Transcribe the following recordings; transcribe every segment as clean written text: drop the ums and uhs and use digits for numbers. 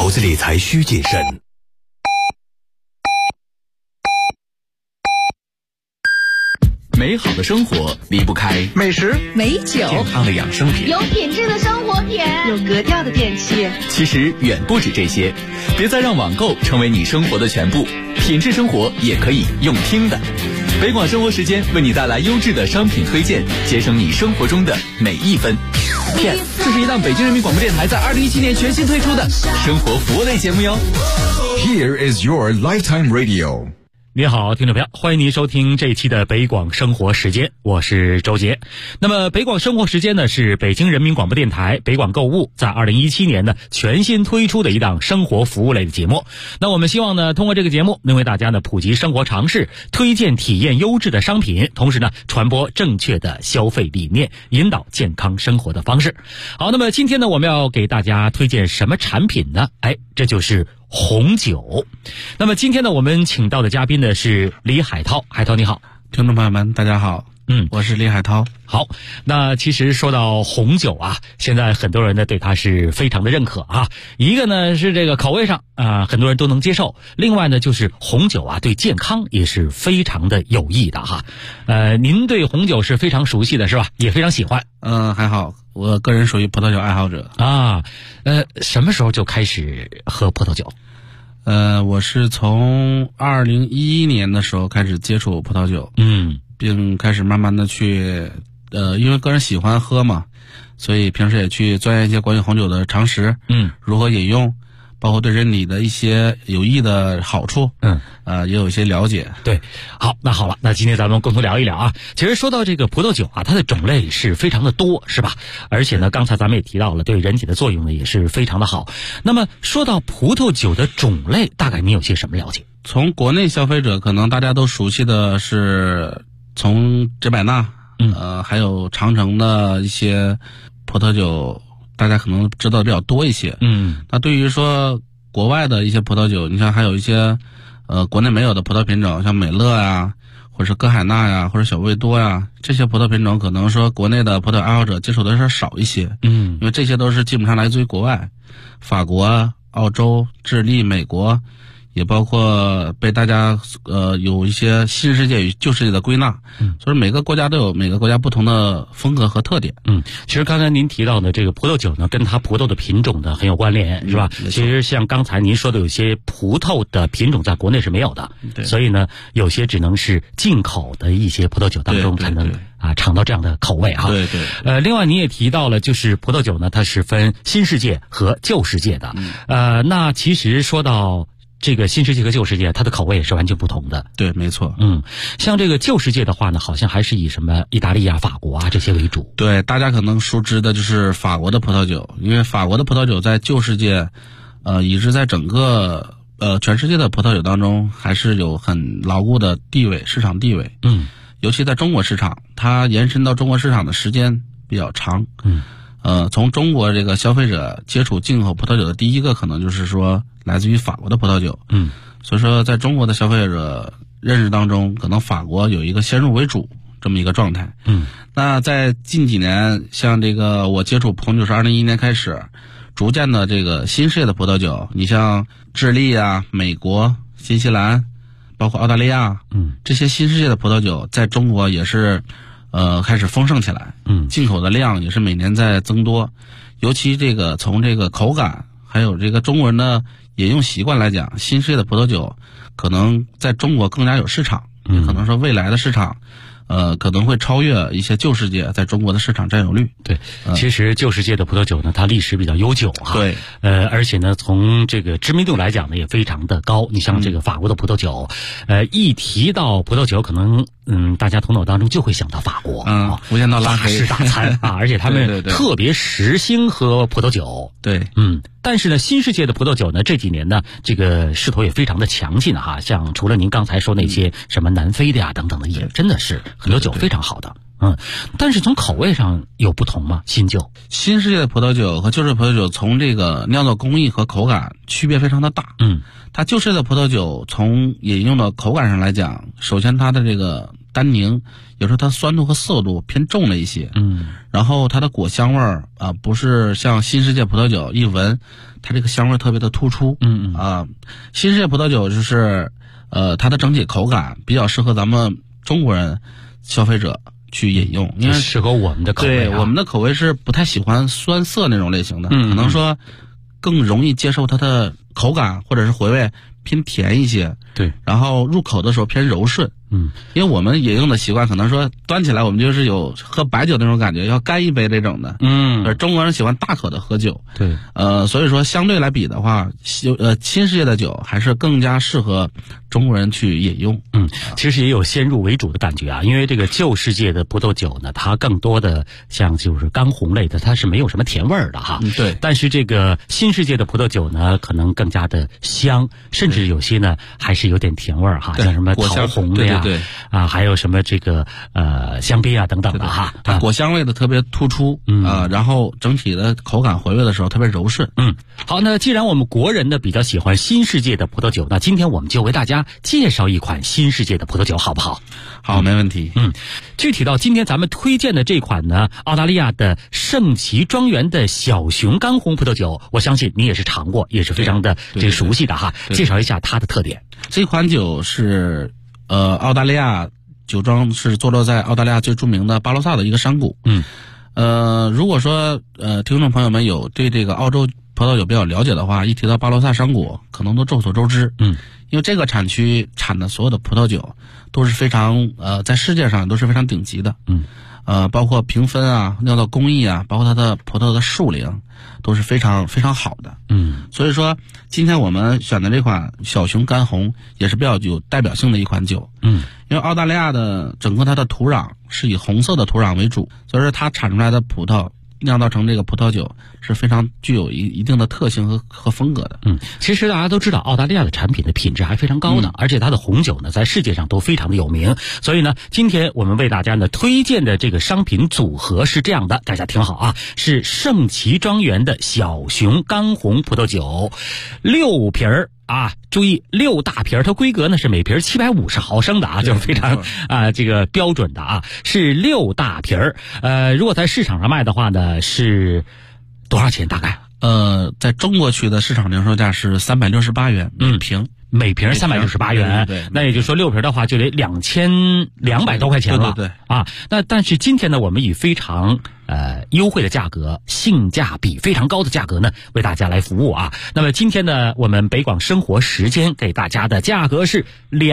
投资理财需谨慎。 美好的生活离不开美食、 美酒、 健康的养生品， 有品质的生活品， 有格调的电器。 其实远不止这些，别再让网购成为你生活的全部，品质生活也可以用听的。北广生活时间为你带来优质的商品推荐，节省你生活中的每一分。Yes， 这是一档北京人民广播电台在2017年全新推出的生活服务类节目哟。 Here is your lifetime radio。 你好，听众朋友，欢迎您收听这一期的北广生活时间，我是周杰。那么北广生活时间呢，是北京人民广播电台北广购物在2017年呢全新推出的一档生活服务类的节目。那我们希望呢，通过这个节目能为大家呢普及生活常识，推荐体验优质的商品，同时呢传播正确的消费理念，引导健康生活的方式。好，那么今天呢，我们要给大家推荐什么产品呢？这就是红酒。那么今天呢，我们请到的嘉宾呢是李海涛。海涛你好。 听众朋友们大家好，我是李海涛。 好，那其实说到红酒啊，现在很多人呢对它是非常的认可啊。一个呢是这个口味上很多人都能接受，另外呢就是红酒啊对健康也是非常的有益的哈。您对红酒是非常熟悉的是吧？也非常喜欢。 还好，我个人属于葡萄酒爱好者啊。什么时候就开始喝葡萄酒？ 我是从2011年的时候开始接触葡萄酒，并开始慢慢的去因为个人喜欢喝嘛，所以平时也去钻研一些关于红酒的常识，如何饮用，包括对人体的一些有益的好处，也有一些了解。 对，好，那好了，那今天咱们共同聊一聊啊。其实说到这个葡萄酒啊，它的种类是非常的多，是吧？而且呢，刚才咱们也提到了，对人体的作用呢也是非常的好。那么说到葡萄酒的种类，大概你有些什么了解？ 从国内消费者可能大家都熟悉的是从直百纳，还有长城的一些葡萄酒，大家可能知道的比较多一些。那对于说国外的一些葡萄酒，你像还有一些国内没有的葡萄品种，像美乐呀，或者是歌海纳呀，或者小味多呀，这些葡萄品种可能说国内的葡萄爱好者接触的是少一些。因为这些都是基本上来自于国外，法国、澳洲、智利、美国，也包括被大家有一些新世界与旧世界的归纳，所以每个国家都有每个国家不同的风格和特点。 其实刚才您提到的这个葡萄酒呢，跟它葡萄的品种呢很有关联，是吧？其实像刚才您说的，有些葡萄的品种在国内是没有的，所以呢，有些只能是进口的一些葡萄酒当中才能尝到这样的口味哈。另外您也提到了，就是葡萄酒呢，它是分新世界和旧世界的。那其实说到这个新世界和旧世界，它的口味也是完全不同的。 对，没错。 像这个旧世界的话呢，好像还是以什么意大利啊、法国啊这些为主。 对，大家可能熟知的就是法国的葡萄酒，因为法国的葡萄酒在旧世界，以致在整个全世界的葡萄酒当中，还是有很牢固的地位，市场地位。尤其在中国市场，它延伸到中国市场的时间比较长。从中国这个消费者接触进口葡萄酒的第一个，可能就是说来自于法国的葡萄酒。所以说在中国的消费者认识当中，可能法国有一个先入为主这么一个状态。那在近几年，像这个我接触红酒是2011年开始，逐渐的这个新世界的葡萄酒，你像智利啊、美国、新西兰，包括澳大利亚，这些新世界的葡萄酒在中国也是开始丰盛起来。进口的量也是每年在增多，尤其这个从这个口感还有这个中国人的饮用习惯来讲，新世界的葡萄酒可能在中国更加有市场，也可能说未来的市场可能会超越一些旧世界在中国的市场占有率。 对，其实旧世界的葡萄酒呢，它历史比较悠久哈。 对， 而且呢，从这个知名度来讲呢，也非常的高。你像这个法国的葡萄酒，一提到葡萄酒，可能大家头脑当中就会想到法国， 无间道拉黑法式大餐啊，而且他们特别时兴喝葡萄酒。 对， 但是呢，新世界的葡萄酒呢，这几年呢，这个势头也非常的强劲哈。像除了您刚才说那些什么南非的呀等等的，也真的是很多酒非常好的。但是从口味上有不同吗？新旧？ 新世界的葡萄酒和旧世界葡萄酒从这个酿造工艺和口感区别非常的大。它旧世界的葡萄酒从饮用的口感上来讲，首先它的这个单宁，有时候它酸度和涩度偏重了一些。然后它的果香味儿不是像新世界葡萄酒一闻，它这个香味特别的突出。新世界葡萄酒就是它的整体口感比较适合咱们中国人消费者去饮用，因为适合我们的口味。 对，我们的口味是不太喜欢酸涩那种类型的，可能说更容易接受它的口感或者是回味偏甜一些。 对， 然后入口的时候偏柔顺。因为我们饮用的习惯可能说端起来我们就是有喝白酒那种感觉，要干一杯这种的。而中国人喜欢大口的喝酒。 对， 所以说相对来比的话，新世界的酒还是更加适合中国人去饮用。 其实也有先入为主的感觉啊，因为这个旧世界的葡萄酒呢，它更多的像就是干红类的，它是没有什么甜味儿的哈。 对。 但是这个新世界的葡萄酒呢，可能更加的香，甚至有些呢还是有点甜味儿哈，像什么桃红的呀， 对还有什么这个香槟啊等等的哈。 它果香味的特别突出然后整体的口感回味的时候特别柔顺。 好，那既然我们国人呢比较喜欢新世界的葡萄酒，那今天我们就为大家介绍一款新世界的葡萄酒，好不好？ 好，没问题。 具体到今天咱们推荐的这款呢，澳大利亚的圣奇庄园的小熊干红葡萄酒，我相信你也是尝过，也是非常的这个熟悉的哈。介绍一下它的特点。 这款酒是澳大利亚酒庄是坐落在澳大利亚最著名的巴罗萨的一个山谷。如果说听众朋友们有对这个澳洲葡萄酒比较了解的话，一提到巴罗萨山谷可能都众所周知。因为这个产区产的所有的葡萄酒都是非常在世界上都是非常顶级的。包括评分啊、酿造工艺啊，包括它的葡萄的数龄都是非常非常好的。所以说今天我们选的这款小熊干红也是比较有代表性的一款酒。因为澳大利亚的整个它的土壤是以红色的土壤为主，所以说它产出来的葡萄酿造成这个葡萄酒是非常具有一定的特性和风格的。 其实大家都知道澳大利亚的产品的品质还非常高呢，而且它的红酒呢在世界上都非常的有名。所以呢，今天我们为大家呢推荐的这个商品组合是这样的，大家听好啊，是圣奇庄园的小熊干红葡萄酒，6瓶儿。注意6大瓶，它规格呢是每瓶750毫升的就是非常这个标准的是6大瓶。如果在市场上卖的话呢，是多少钱大概？ 在中国区的市场零售价是368元每瓶。 每瓶368元， 对， 那也就是说6瓶的话就得2200多块钱了。 对那但是今天呢，我们以非常优惠的价格，性价比非常高的价格呢，为大家来服务啊。那么今天呢，我们北广生活时间给大家的价格是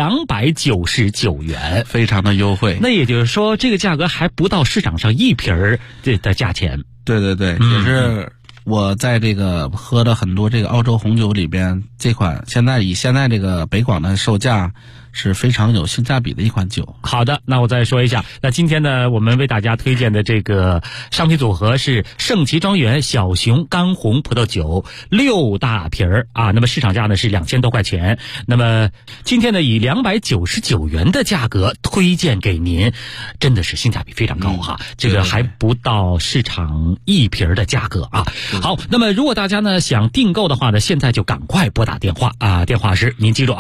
299元， 非常的优惠。 那也就是说，这个价格还不到市场上1瓶的价钱。 对，也是。我在这个喝的很多这个澳洲红酒里边，这款现在这个北广的售价是非常有性价比的一款酒。 好的，那我再说一下，那今天呢，我们为大家推荐的这个商品组合是圣奇庄园小熊干红葡萄酒6大瓶那么市场价呢是2000多块钱。那么今天呢，以299元的价格推荐给您，真的是性价比非常高哈。这个还不到市场1瓶的价格啊。好，那么如果大家呢想订购的话呢，现在就赶快拨打电话电话是您记住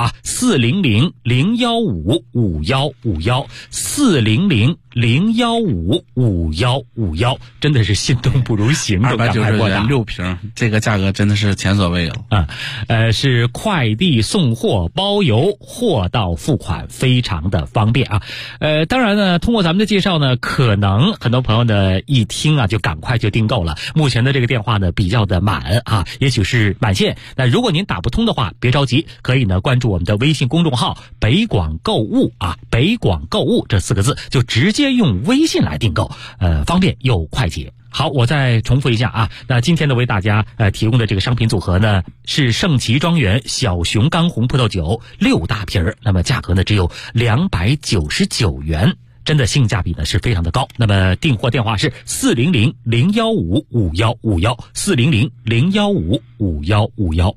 400-015-5151，400-015-5151，真的是心动不如行动，赶快拨打。 290元6瓶，这个价格真的是前所未有是快递送货包邮，货到付款非常的方便啊。当然呢，通过咱们的介绍呢，可能很多朋友呢一听就赶快就订购了。目前的这个电话呢比较的满也许是满线。那如果您打不通的话，别着急，可以呢关注我们的微信公众号北广购物北广购物这4个字，就直接用微信来订购，方便又快捷。好，我再重复一下那今天呢为大家提供的这个商品组合呢是圣奇庄园小熊干红葡萄酒6大瓶，那么价格呢只有299元，真的性价比呢是非常的高。那么订货电话是400-015-5151，400-015-5151。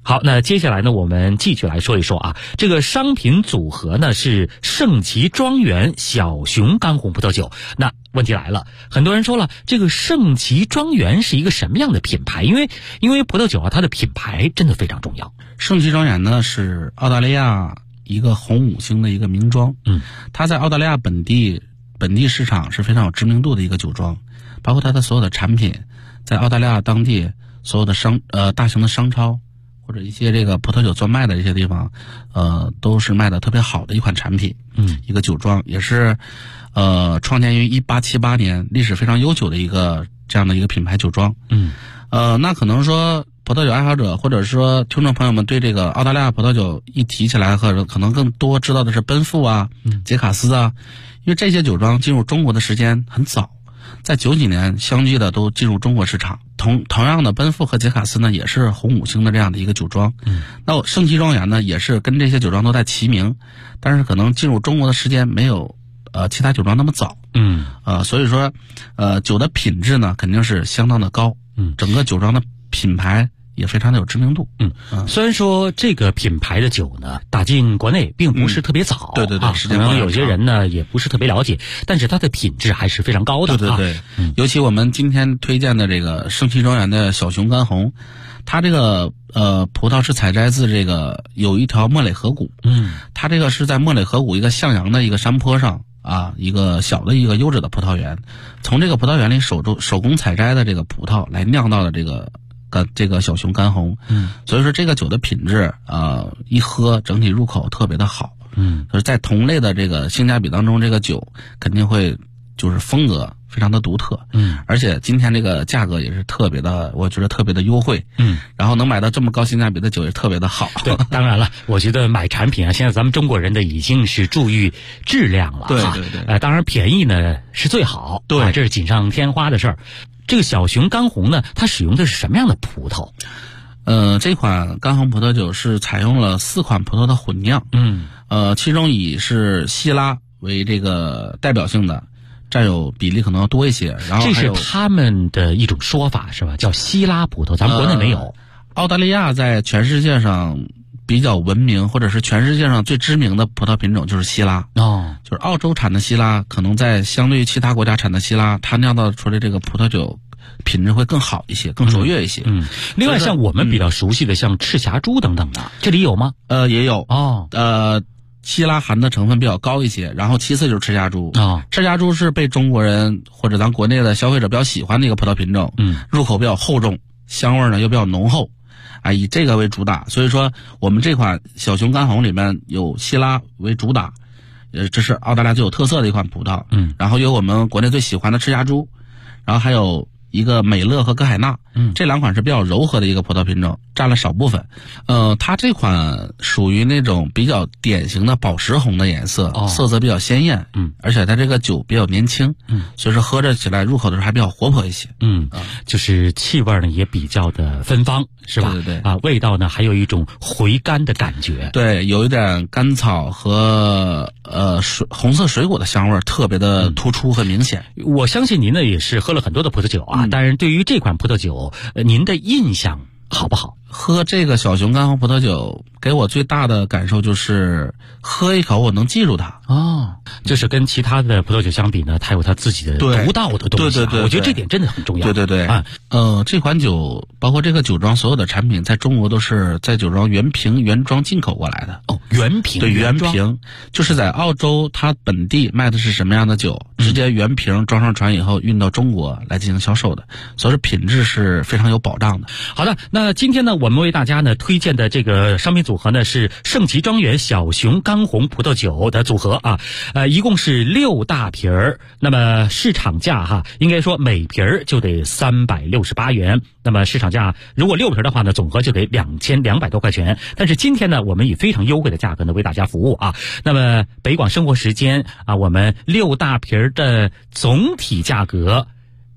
好，那接下来呢，我们继续来说一说啊，这个商品组合呢是圣奇庄园小熊干红葡萄酒。那问题来了，很多人说了，这个圣奇庄园是一个什么样的品牌？因为葡萄酒啊，它的品牌真的非常重要。 圣奇庄园呢是澳大利亚一个红5星的一个名庄，它在澳大利亚本地市场是非常有知名度的一个酒庄，包括它的所有的产品，在澳大利亚当地所有的大型的商超或者一些这个葡萄酒专卖的这些地方，都是卖的特别好的一款产品。一个酒庄也是，创建于1878年，历史非常悠久的一个这样的一个品牌酒庄。那可能说葡萄酒爱好者或者说听众朋友们对这个澳大利亚葡萄酒一提起来，可能更多知道的是奔富啊、杰卡斯啊，因为这些酒庄进入中国的时间很早。在90几年相继的都进入中国市场，同样的奔富和杰卡斯呢也是红5星的这样的一个酒庄。那圣奇庄园呢也是跟这些酒庄都在齐名，但是可能进入中国的时间没有其他酒庄那么早。所以说酒的品质呢肯定是相当的高。整个酒庄的品牌也非常的有知名度。 虽然说这个品牌的酒呢打进国内并不是特别早， 对， 可能有些人呢也不是特别了解，但是它的品质还是非常高的。 对，尤其我们今天推荐的这个圣奇庄园的小熊干红，它这个葡萄是采摘自这个有一条莫雷河谷。它这个是在莫雷河谷一个向阳的一个山坡上啊，一个小的一个优质的葡萄园，从这个葡萄园里手工采摘的这个葡萄来酿到的这个小熊干红。所以说这个酒的品质一喝整体入口特别的好。就是在同类的这个性价比当中，这个酒肯定会就是风格非常的独特。而且今天这个价格也是特别的，我觉得特别的优惠。然后能买到这么高性价比的酒也特别的好。 对，当然了，我觉得买产品啊，现在咱们中国人的已经是注意质量了。 对， 当然便宜呢是最好。对，这是锦上添花的事儿。这个小熊干红呢，它使用的是什么样的葡萄？ 这款干红葡萄酒是采用了4款葡萄的混酿。其中以是西拉为这个代表性的，占有比例可能要多一些。然后这是他们的一种说法是吧？叫西拉葡萄，咱们国内没有。 澳大利亚在全世界上比较闻名，或者是全世界上最知名的葡萄品种就是西拉。就是澳洲产的西拉，可能在相对于其他国家产的西拉，它酿造出来这个葡萄酒品质会更好一些，更卓越一些。 另外像我们比较熟悉的像赤霞珠等等的，这里有吗？ 也有。西拉含的成分比较高一些，然后其次就是赤霞珠。赤霞珠是被中国人或者咱国内的消费者比较喜欢的一个葡萄品种。入口比较厚重，香味呢又比较浓厚。以这个为主打，所以说我们这款小熊干红里面有西拉为主打，这是澳大利亚最有特色的一款葡萄。然后有我们国内最喜欢的赤霞珠，然后还有一个美乐和歌海纳。这2款是比较柔和的一个葡萄品种，占了少部分。它这款属于那种比较典型的宝石红的颜色，色泽比较鲜艳。而且它这个酒比较年轻。所以说喝着起来入口的时候还比较活泼一些。 就是气味呢也比较的芬芳，是吧？ 对， 味道呢还有一种回甘的感觉。 对，有一点甘草和红色水果的香味特别的突出和明显。 我相信您呢也是喝了很多的葡萄酒啊，但是对于这款葡萄酒，您的印象好不好？ 喝这个小熊干红葡萄酒给我最大的感受就是喝一口我能记住它。 就是跟其他的葡萄酒相比呢，它有它自己的独到的东西。对，我觉得这点真的很重要。 对。这款酒包括这个酒庄所有的产品在中国都是在酒庄原瓶原装进口过来的。 原瓶。 对，原瓶就是在澳洲它本地卖的是什么样的酒，直接原瓶装上船以后运到中国来进行销售的，所以说品质是非常有保障的。 好的，那今天呢我们为大家呢推荐的这个商品组合呢是圣奇庄园小熊干红葡萄酒的组合啊，一共是6大瓶儿，那么市场价应该说每瓶儿就得368元，那么市场价如果6瓶的话呢，总和就得2200多块钱。但是今天呢，我们以非常优惠的价格呢为大家服务啊。那么北广生活时间啊，我们6大瓶的总体价格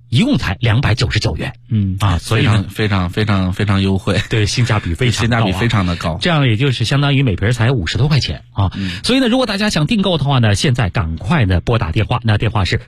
一共才299元。所以呢非常优惠， 对，性价比非常高， 非常的高。 这样也就是相当于每瓶才50多块钱啊。所以呢，如果大家想订购的话呢，现在赶快的拨打电话，那电话是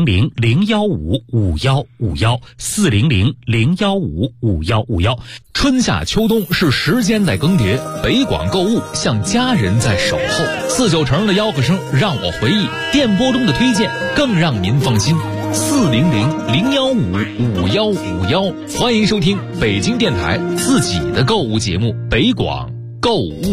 400-015-5151，400-015-5151。 春夏秋冬是时间在更迭，北广购物像家人在守候。49成的吆喝声让我回忆，电波中的推荐更让您放心。400-015-5151，欢迎收听北京电台自己的购物节目《北广购物》。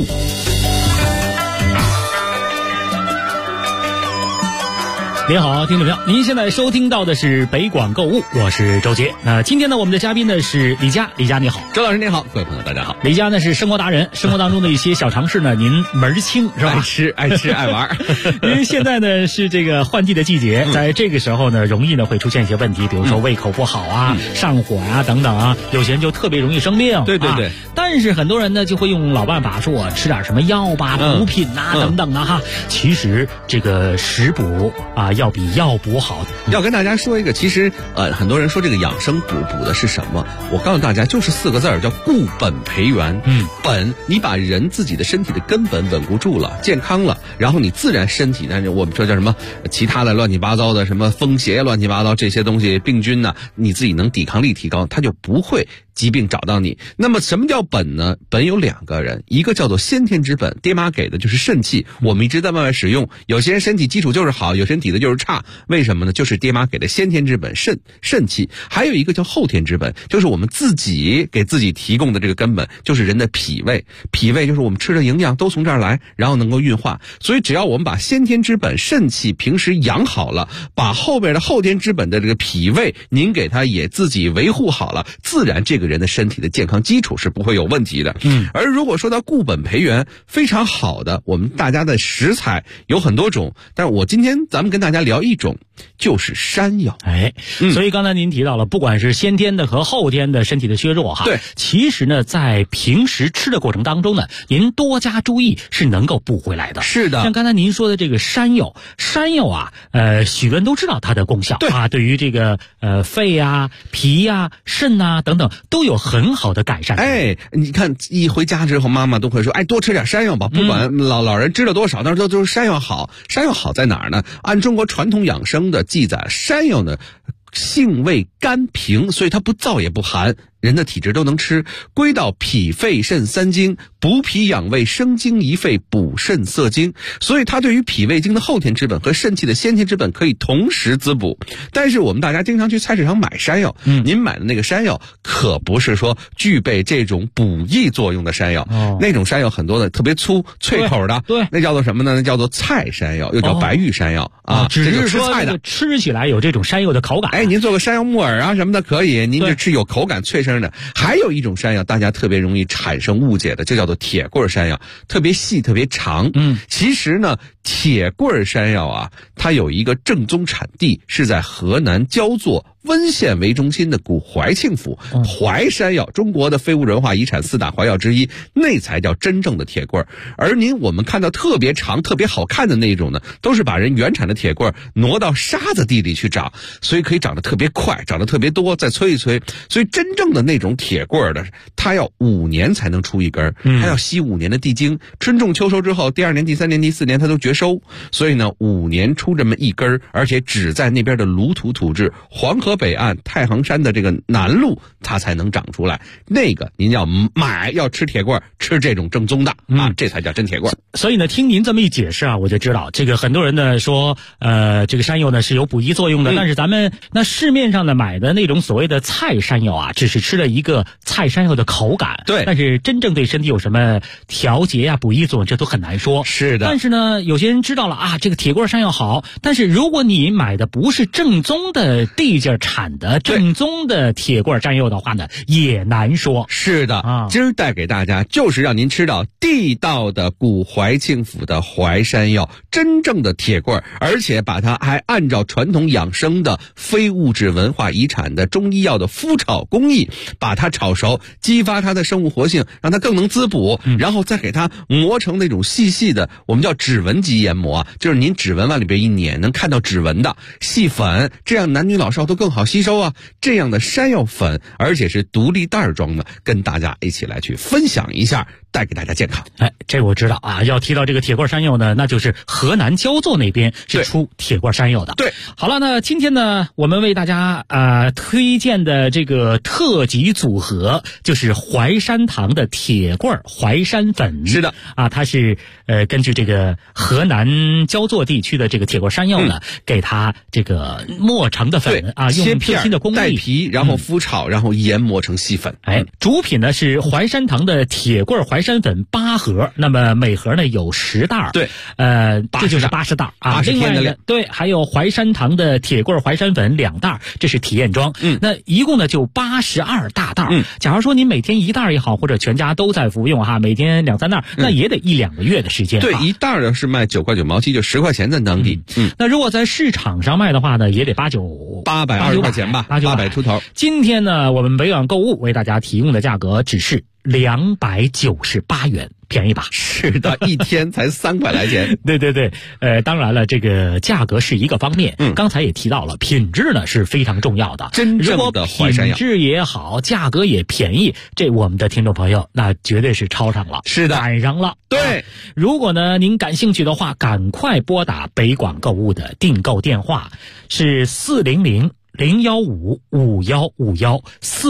您好，听众朋友，您现在收听到的是北广购物，我是周杰。今天呢，我们的嘉宾呢是李佳，李佳你好。 周老师您好，各位朋友大家好。 李佳呢是生活达人，生活当中的一些小常识呢，您门儿清是吧？ 爱吃爱玩。 因为现在呢是这个换季的季节，在这个时候呢，容易呢会出现一些问题，比如说胃口不好啊、上火啊等等啊，有些人就特别容易生病。 对对对。 但是很多人呢就会用老办法，说我吃点什么药吧、补品呐等等啊哈。其实这个食补啊要比药补好。 要跟大家说一个，其实很多人说这个养生补的是什么？我告诉大家，就是4个字儿，叫固本培元。本，你把人自己的身体的根本稳固住了，健康了，然后你自然身体呢，我们说叫什么其他的乱七八糟的什么风邪乱七八糟这些东西病菌呢，你自己能抵抗力提高，它就不会疾病找到你。那么什么叫本呢？本有2个人，一个叫做先天之本，爹妈给的就是肾气，我们一直在慢慢使用。有些人身体基础就是好，有些人体的就是差，为什么呢？就是爹妈给的先天之本肾气。还有一个叫后天之本，就是我们自己给自己提供的这个根本，就是人的脾胃。脾胃就是我们吃的营养都从这儿来，然后能够运化。所以只要我们把先天之本肾气平时养好了，把后边的后天之本的这个脾胃您给它也自己维护好了，自然这个人的身体的健康基础是不会有问题的。而如果说到固本培元非常好的，我们大家的食材有很多种，但是我今天咱们跟大家聊一种，就是山药。 所以刚才您提到了，不管是先天的和后天的身体的削弱哈， 对， 其实呢，在平时吃的过程当中呢，您多加注意是能够补回来的。 是的， 像刚才您说的这个山药啊，许多人都知道它的功效， 对啊，对于这个肺啊、脾啊、肾啊等等都有很好的改善。 你看一回家之后，妈妈都会说，多吃点山药吧，不管老人知道多少，但是都是山药好。山药好在哪儿呢？按中国传统养生的记载，山药呢性味甘平，所以它不燥也不寒，人的体质都能吃，归到脾肺肾3经，补脾养胃，生津益肺，补肾涩精，所以它对于脾胃经的后天之本和肾气的先天之本可以同时滋补。但是我们大家经常去菜市场买山药，您买的那个山药可不是说具备这种补益作用的山药，那种山药很多的特别粗脆口的， 对， 那叫做什么呢？那叫做菜山药，又叫白玉山药只是说这个吃起来有这种山药的口感。 您做个山药木耳啊什么的可以，您就吃有口感脆声的。还有一种山药大家特别容易产生误解的，就叫做铁棍山药，特别细特别长。其实呢，铁棍山药啊，它有一个正宗产地是在河南焦作温县为中心的古怀庆府，怀山药，中国的非物质文化遗产4大怀药之一，那才叫真正的铁棍。而我们看到特别长特别好看的那种呢，都是把人原产的铁棍挪到沙子地里去长，所以可以长得特别快，长得特别多，再催一催。所以真正的那种铁棍的，它要5年才能出一根，它要吸5年的地精，春种秋收之后，第2年、第3年、第4年它都绝收，所以呢5年出这么一根，而且只在那边的鲁土土质黄河北岸太行山的这个南麓它才能长出来。那个您要买要吃铁棍，吃这种正宗的这才叫真铁棍。 所以呢，听您这么一解释啊，我就知道这个很多人呢说这个山药呢是有补益作用的，但是咱们那市面上的买的那种所谓的菜山药啊，只是吃了一个菜山药的口感， 对， 但是真正对身体有什么调节啊、补益作用，这都很难说。 是的。 但是呢，有些人知道了啊，这个铁棍山药好，但是如果你买的不是正宗的地界产的正宗的铁棍山药的话呢，也难说。 是的，今儿带给大家就是让您吃到地道的古怀庆府的怀山药，真正的铁棍，而且把它还按照传统养生的非物质文化遗产的中医药的麸炒工艺，把它炒熟，激发它的生物活性，让它更能滋补，然后再给它磨成那种细细的我们叫指纹级研磨啊，就是您指纹往里边一碾，能看到指纹的细粉，这样男女老少都更好吸收啊。这样的山药粉，而且是独立袋装的，跟大家一起来去分享一下，带给大家健康。 这我知道啊。要提到这个铁罐山药呢，那就是河南焦作那边是出铁罐山药的。 对， 好了，那今天呢，我们为大家推荐的这个特级组合就是淮山堂的铁罐淮山粉。 是的啊，它是根据这个河南焦作地区的这个铁罐山药呢，给它这个磨成的粉啊，用最新的工艺带皮，然后麸炒，然后研磨成细粉。 主品呢是淮山堂的铁罐淮山粉8盒，那么每盒呢有10袋。 对， 这就是80袋啊。 80天的量。 对，还有淮山堂的铁罐淮山粉2袋，这是体验装。那一共呢就82大袋。假如说您每天1袋也好，或者全家都在服用哈，每天2、3袋，那也得1-2个月的时间。 对，一袋的是卖9块9毛7，就10块钱在当地。 那如果在市场上卖的话呢，也得820块钱吧，800 出头。 今天呢，我们北网购物为大家提供的价格只是298元，便宜吧？ 是的，一天才3块来钱。 对，当然了，这个价格是一个方面，刚才也提到了，品质呢是非常重要的。 真正的淮山药， 品质也好，价格也便宜，这我们的听众朋友那绝对是超上了， 是的， 赶上了。 对， 如果呢您感兴趣的话，赶快拨打北广购物的订购电话是400-015-5151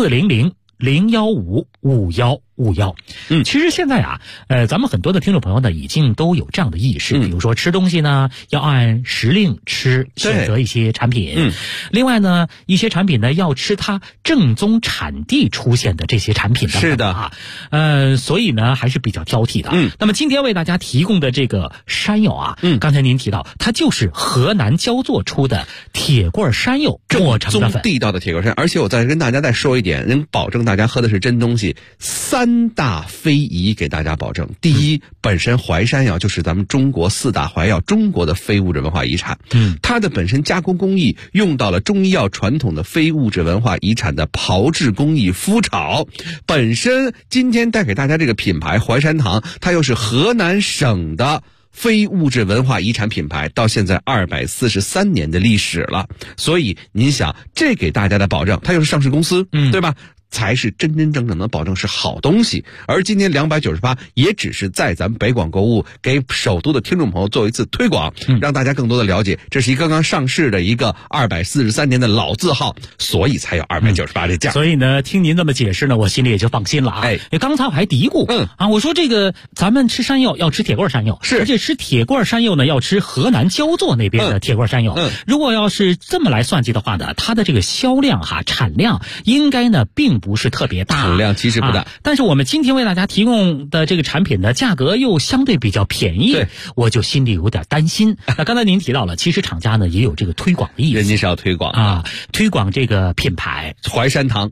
400-015-5151。其实现在啊，咱们很多的听众朋友呢，已经都有这样的意识，比如说吃东西呢，要按时令吃，选择一些产品。另外呢，一些产品呢，要吃它正宗产地出现的这些产品等等。 是的啊，所以呢，还是比较挑剔的。那么今天为大家提供的这个山药啊，刚才您提到，它就是河南焦作出的铁罐山药磨成的粉， 地道的铁罐山。而且我再跟大家再说一点，能保证大家喝的是真东西。3大非遗给大家保证。第一，本身淮山药就是咱们中国4大淮药，中国的非物质文化遗产。它的本身加工工艺用到了中医药传统的非物质文化遗产的炮制工艺麸炒。本身今天带给大家这个品牌淮山堂，它又是河南省的非物质文化遗产品牌，到现在243年的历史了。所以您想，这给大家的保证，它又是上市公司，对吧？才是真真正正的保证是好东西。而今天298也只是在咱们北广购物给首都的听众朋友做一次推广，让大家更多的了解，这是一个刚刚上市的一个243年的老字号，所以才有298这价。 所以呢，听您这么解释呢，我心里也就放心了啊。刚才我还嘀咕，我说这个咱们吃山药要吃铁罐山药，而且吃铁罐山药呢要吃河南焦作那边的铁罐山药。如果要是这么来算计的话呢，它的这个销量产量应该呢并不是特别大， 产量其实不大， 但是我们今天为大家提供的这个产品呢，价格又相对比较便宜，我就心里有点担心。那刚才您提到了，其实厂家呢也有这个推广的意思， 人家是要推广啊，推广这个品牌淮山堂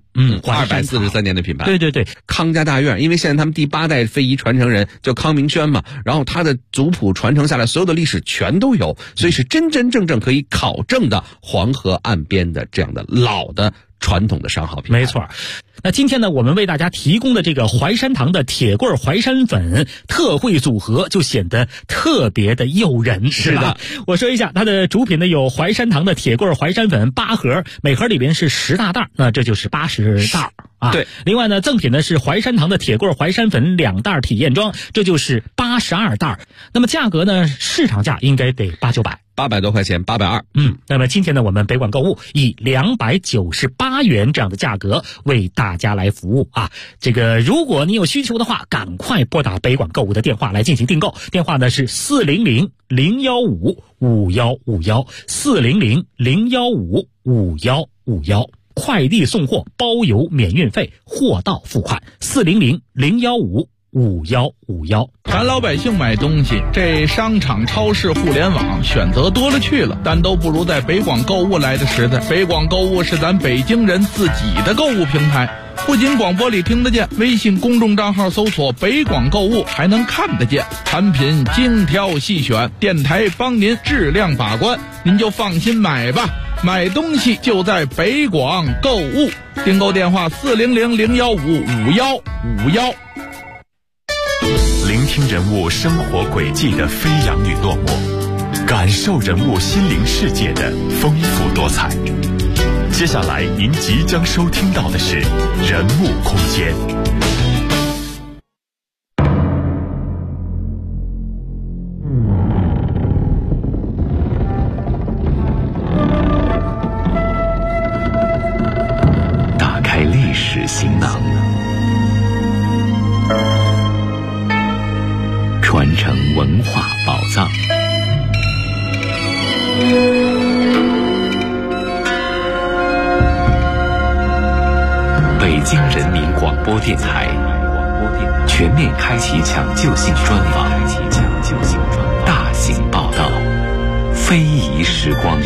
，243年的品牌， 对， 康家大院，因为现在他们第8代非遗传承人叫康明轩嘛，然后他的族谱传承下来，所有的历史全都有，所以是真真正正可以考证的黄河岸边的这样的老的传统的商号品牌。 没错。那今天呢，我们为大家提供的这个淮山堂的铁罐淮山粉特惠组合就显得特别的诱人， 是的。 我说一下，它的主品呢有淮山堂的铁罐淮山粉8盒，每盒里边是10大袋，那这就是80袋啊。 对。 另外呢，赠品呢是淮山堂的铁罐淮山粉2袋体验装，这就是82袋。那么价格呢，市场价应该得800 多块钱，820。 那么今天呢，我们北广购物以298元这样的价格为大家来服务啊。这个如果你有需求的话，赶快拨打北广购物的电话来进行订购，电话呢是400-015-5151 400-015-5151，快递送货包邮免运费，货到付款，400-015-5151。 咱老百姓买东西，这商场、超市、互联网选择多了去了，但都不如在北广购物来的实在。北广购物是咱北京人自己的购物平台，不仅广播里听得见，微信公众账号搜索北广购物还能看得见，产品精挑细选，电台帮您质量把关，您就放心买吧。买东西就在北广购物，订购电话400-015-5151。 聆听听人物生活轨迹的飞扬与落寞，感受人物心灵世界的丰富多彩。接下来您即将收听到的是人物空间。 打开历史行囊，传承文化宝藏。北京人民广播电台全面开启抢救性专访，大型报道，非遗时光。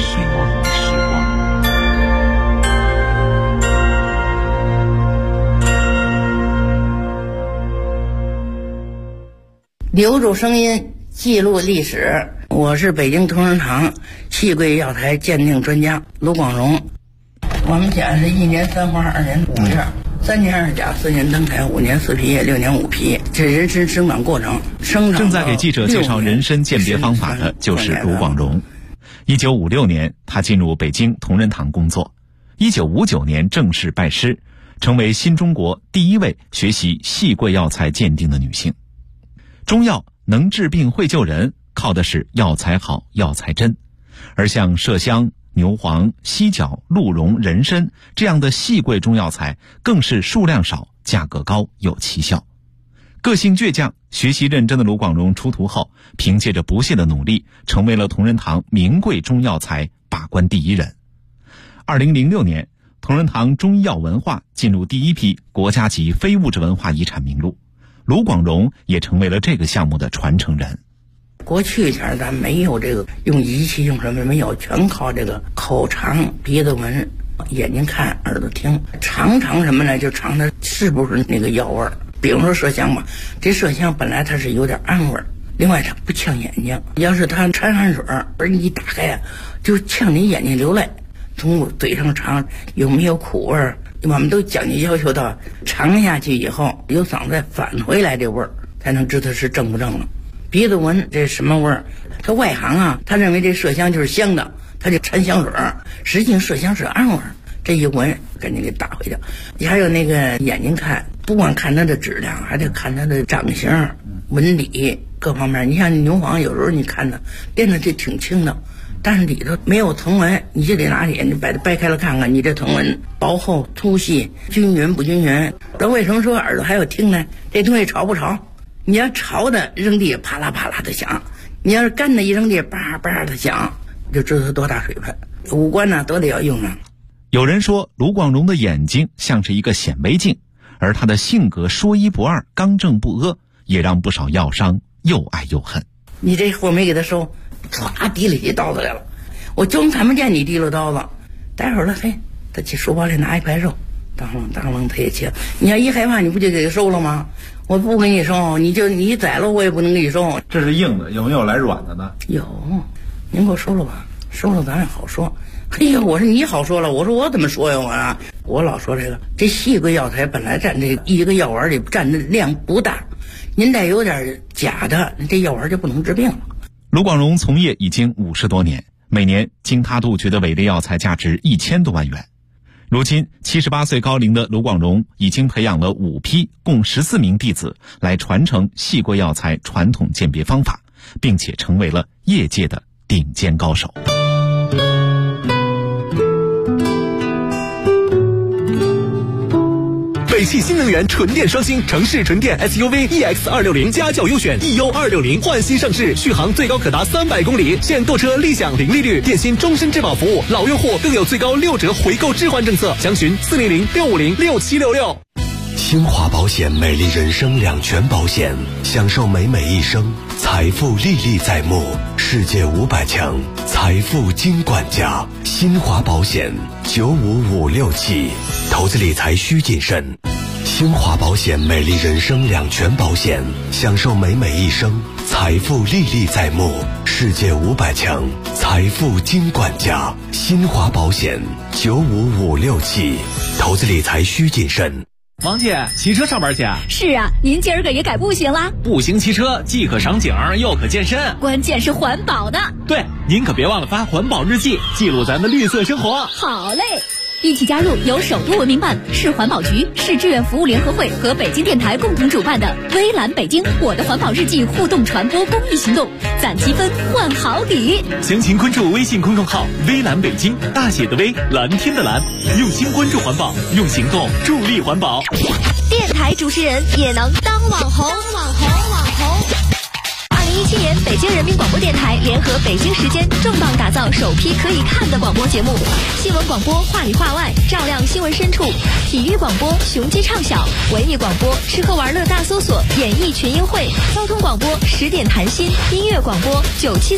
留住声音，记录历史。我是北京同仁堂戏柜药材鉴定专家卢广荣。我们家是1年3花2年5月，3年2甲4年登台5年4皮6年5皮，这人参生长过程。 正在给记者介绍人参鉴别方法的就是卢广荣。1956年，他进入北京同仁堂工作。1959年正式拜师，成为新中国第一位学习戏柜药材鉴定的女性。中药能治病会救人，靠的是药材好药材真，而像麝香、牛黄、犀角、鹿茸、人参这样的细贵中药材更是数量少，价格高，有奇效。个性倔强、学习认真的卢广荣出徒后，凭借着不懈的努力，成为了同仁堂名贵中药材把关第一人。2006年，同仁堂中医药文化进入第一批国家级非物质文化遗产名录，卢广荣也成为了这个项目的传承人。 过去前咱没有这个用仪器用什么没有，全靠这个口尝、鼻子闻、眼睛看、耳朵听，尝什么呢？就尝它是不是那个药味儿。比如说麝香吧，这麝香本来它是有点暗味儿，另外它不呛眼睛，要是它掺汗水而你一打开啊，就呛你眼睛流泪。从嘴上尝有没有苦味儿，我们都讲究要求到尝下去以后有嗓子再返回来这味儿，才能知道是正不正了。鼻子闻这什么味儿？他外行啊，他认为这麝香就是香的，他就掺香水，实际上麝香是暗味儿。这一闻赶紧给打回去。你还有那个眼睛看，不光看它的质量，还得看它的长相、纹理各方面。你像牛黄，有时候你看它练的就挺轻的，但是里头没有藤纹，你就得拿眼睛把它掰开了看看，你这藤纹薄厚、粗细、均匀不均匀。那为什么说耳朵还有听呢？这东西潮不潮？你要潮的扔地啪啦啪啦的响，你要是干的一扔地叭叭的响，就知道它多大水分。五官呢都得要用上。 有人说卢广荣的眼睛像是一个显微镜，而他的性格说一不二、刚正不阿，也让不少药商又爱又恨。 你这货没给他收，唰提起刀子来了，我就看不见你提了刀子。待会儿了，嘿，他去书包里拿一块肉，当啷他也切。你要一害怕，你不就给他收了吗？我不给你收，你宰了我也不能给你收。 这是硬的，有没有来软的呢？ 有，您给我收了吧，收了咱也好说。嘿呀，我说你好说了，我说我怎么说呀？我老说这细贵药材本来占这一个药丸里占的量不大，您带有点假的，这药丸就不能治病了。 卢广荣从业已经50多年，每年经他杜绝的伪劣药材价值1000多万元。如今78岁高龄的卢广荣已经培养了5批共14名弟子来传承细贵药材传统鉴别方法，并且成为了业界的顶尖高手。 北汽新能源纯电双星城市纯电 SUV EX260家轿优选 EU260 焕新上市，续航最高可达300公里，现购车立享零利率，电信终身质保服务，老用户更有最高6折回购置换政策，详询400-650-6766。 新华保险美丽人生两全保险，享受美一生，财富历历在目，世界500强财富金管家。新华保险95567，投资理财需谨慎。新华保险美丽人生两全保险，享受美一生，财富历历在目，世界500强财富金管家。新华保险95567，投资理财需谨慎。 王姐，骑车上班去啊？ 是啊，您今儿个也改步行啦？ 步行骑车既可赏景又可健身， 关键是环保的。 对，您可别忘了发环保日记，记录咱的绿色生活。 好嘞，一起加入由首都文明办、市环保局、市志愿服务联合会和北京电台共同主办的微蓝北京我的环保日记互动传播公益行动，攒积分换好礼。 详情关注微信公众号微蓝北京，大写的微，蓝天的蓝，用心关注环保，用行动助力环保。 电台主持人也能当网红。2017年，北京人民广播电台联合北京时间重磅打造首批可以看的广播节目：新闻广播话里话外，照亮新闻深处；体育广播雄鸡唱晓；文艺广播吃喝玩乐大搜索，演艺群英会；交通广播10点谈心；音乐广播974